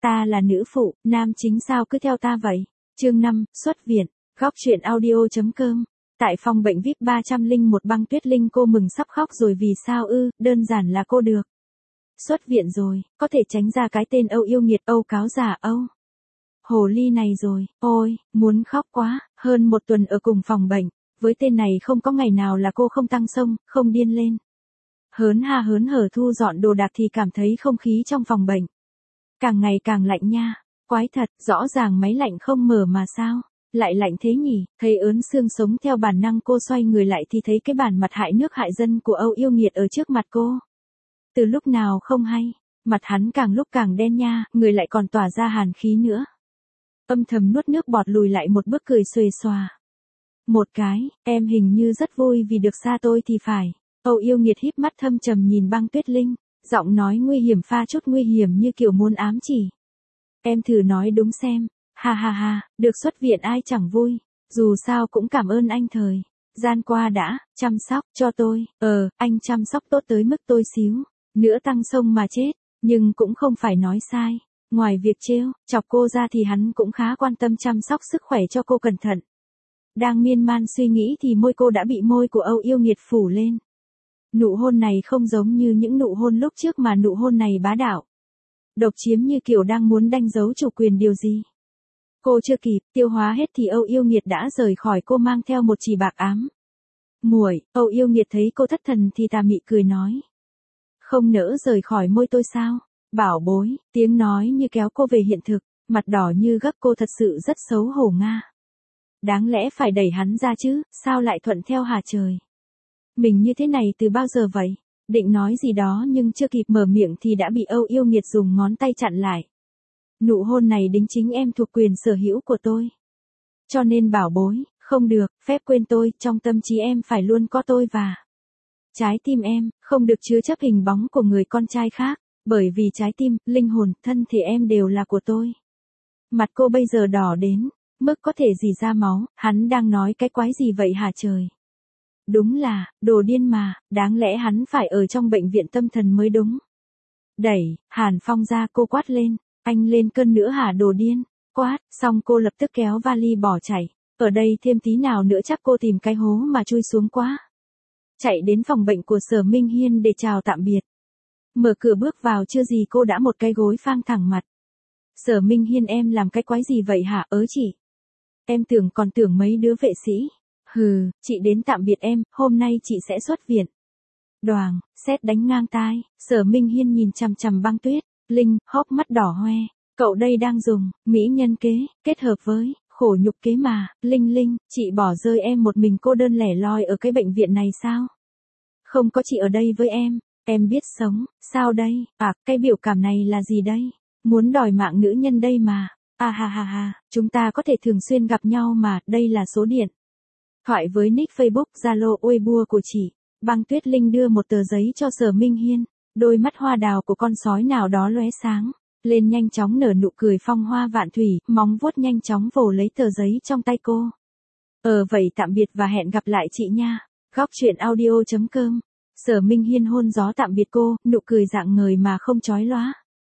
Ta là nữ phụ, nam chính sao cứ theo ta vậy? Chương 5, xuất viện. Góc truyện audio.com. Tại phòng bệnh VIP 301 Băng Tuyết Linh cô mừng sắp khóc rồi vì sao ư, đơn giản là cô được. Xuất viện rồi, có thể tránh ra cái tên Âu yêu nghiệt Âu cáo giả Âu. Hồ ly này rồi, ôi, muốn khóc quá, hơn một tuần ở cùng phòng bệnh, với tên này không có ngày nào là cô không tăng xông, không điên lên. Hớn hở thu dọn đồ đạc thì cảm thấy không khí trong phòng bệnh càng ngày càng lạnh nha. Quái thật, rõ ràng máy lạnh không mở mà sao lại lạnh thế nhỉ? Thấy ớn xương sống theo bản năng cô xoay người lại thì thấy cái bản mặt hại nước hại dân của Âu yêu nghiệt ở trước mặt cô. Từ lúc nào không hay, mặt hắn càng lúc càng đen nha, người lại còn tỏa ra hàn khí nữa. Âm thầm nuốt nước bọt lùi lại một bước cười xuề xòa. Một cái, em hình như rất vui vì được xa tôi thì phải. Âu yêu nghiệt híp mắt thâm trầm nhìn Băng Tuyết Linh, giọng nói nguy hiểm pha chút nguy hiểm như kiểu muốn ám chỉ. Em thử nói đúng xem, ha, được xuất viện ai chẳng vui, dù sao cũng cảm ơn anh thời gian qua đã chăm sóc cho tôi, anh chăm sóc tốt tới mức tôi xíu nữa tăng xông mà chết, nhưng cũng không phải nói sai, ngoài việc trêu chọc cô ra thì hắn cũng khá quan tâm chăm sóc sức khỏe cho cô cẩn thận. Đang miên man suy nghĩ thì môi cô đã bị môi của Âu yêu nghiệt phủ lên. Nụ hôn này không giống như những nụ hôn lúc trước mà nụ hôn này bá đạo. Độc chiếm như kiểu đang muốn đánh dấu chủ quyền điều gì. Cô chưa kịp tiêu hóa hết thì Âu yêu nghiệt đã rời khỏi cô mang theo một chỉ bạc ám. Muội, Âu yêu nghiệt thấy cô thất thần thì tà mị cười nói. Không nỡ rời khỏi môi tôi sao? Bảo bối, tiếng nói như kéo cô về hiện thực, mặt đỏ như gấp cô thật sự rất xấu hổ nga. Đáng lẽ phải đẩy hắn ra chứ, sao lại thuận theo hả trời? Mình như thế này từ bao giờ vậy? Định nói gì đó nhưng chưa kịp mở miệng thì đã bị Âu yêu nghiệt dùng ngón tay chặn lại. Nụ hôn này đính chính em thuộc quyền sở hữu của tôi. Cho nên bảo bối, không được, phép quên tôi, trong tâm trí em phải luôn có tôi và trái tim em, không được chứa chấp hình bóng của người con trai khác, bởi vì trái tim, linh hồn, thân thể em đều là của tôi. Mặt cô bây giờ đỏ đến mức có thể rỉ ra máu, hắn đang nói cái quái gì vậy hả trời? Đúng là, đồ điên mà, đáng lẽ hắn phải ở trong bệnh viện tâm thần mới đúng. Đẩy, Hàn Phong ra cô quát lên, anh lên cơn nữa hả đồ điên, quát, xong cô lập tức kéo vali bỏ chạy, ở đây thêm tí nào nữa chắc cô tìm cái hố mà chui xuống quá. Chạy đến phòng bệnh của Sở Minh Hiên để chào tạm biệt. Mở cửa bước vào chưa gì cô đã một cái gối phang thẳng mặt. Sở Minh Hiên em làm cái quái gì vậy hả chị? Em còn tưởng mấy đứa vệ sĩ. Hừ, chị đến tạm biệt em, hôm nay chị sẽ xuất viện. Đoàng, sét đánh ngang tai, Sở Minh Hiên nhìn chằm chằm Băng Tuyết Linh, hốc mắt đỏ hoe. Cậu đây đang dùng mỹ nhân kế, kết hợp với khổ nhục kế mà. Linh, chị bỏ rơi em một mình cô đơn lẻ loi ở cái bệnh viện này sao? Không có chị ở đây với em biết sống, sao đây? Cái biểu cảm này là gì đây? Muốn đòi mạng nữ nhân đây mà. Ha, chúng ta có thể thường xuyên gặp nhau mà, đây là số điện thoại với nick Facebook, Zalo, Weibo của chị. Băng Tuyết Linh đưa một tờ giấy cho Sở Minh Hiên, đôi mắt hoa đào của con sói nào đó lóe sáng lên nhanh chóng nở nụ cười phong hoa vạn thủy, móng vuốt nhanh chóng vồ lấy tờ giấy trong tay cô. Vậy tạm biệt và hẹn gặp lại chị nha. Góc truyện audio.com. Sở Minh Hiên hôn gió tạm biệt cô, nụ cười rạng ngời mà không chói lóa.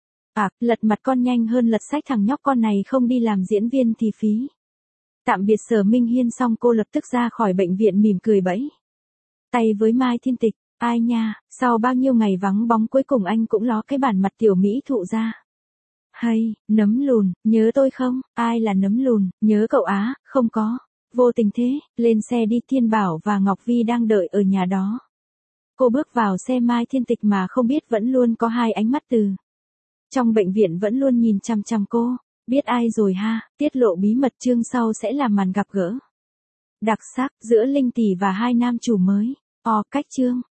Lật mặt con nhanh hơn lật sách thằng nhóc con này không đi làm diễn viên thì phí. Tạm biệt Sở Minh Hiên xong cô lập tức ra khỏi bệnh viện mỉm cười bẫy tay với Mai Thiên Tịch. Ai nha, sau bao nhiêu ngày vắng bóng cuối cùng anh cũng ló cái bản mặt tiểu mỹ thụ ra. Hay, nấm lùn, nhớ tôi không? Ai là nấm lùn, nhớ cậu á, không có. Vô tình thế, lên xe đi Thiên Bảo và Ngọc Vi đang đợi ở nhà đó. Cô bước vào xe Mai Thiên Tịch mà không biết vẫn luôn có hai ánh mắt từ trong bệnh viện vẫn luôn nhìn chằm chằm cô. Biết ai rồi ha, tiết lộ bí mật chương sau sẽ là màn gặp gỡ đặc sắc giữa Linh tỷ và hai nam chủ mới. Cách chương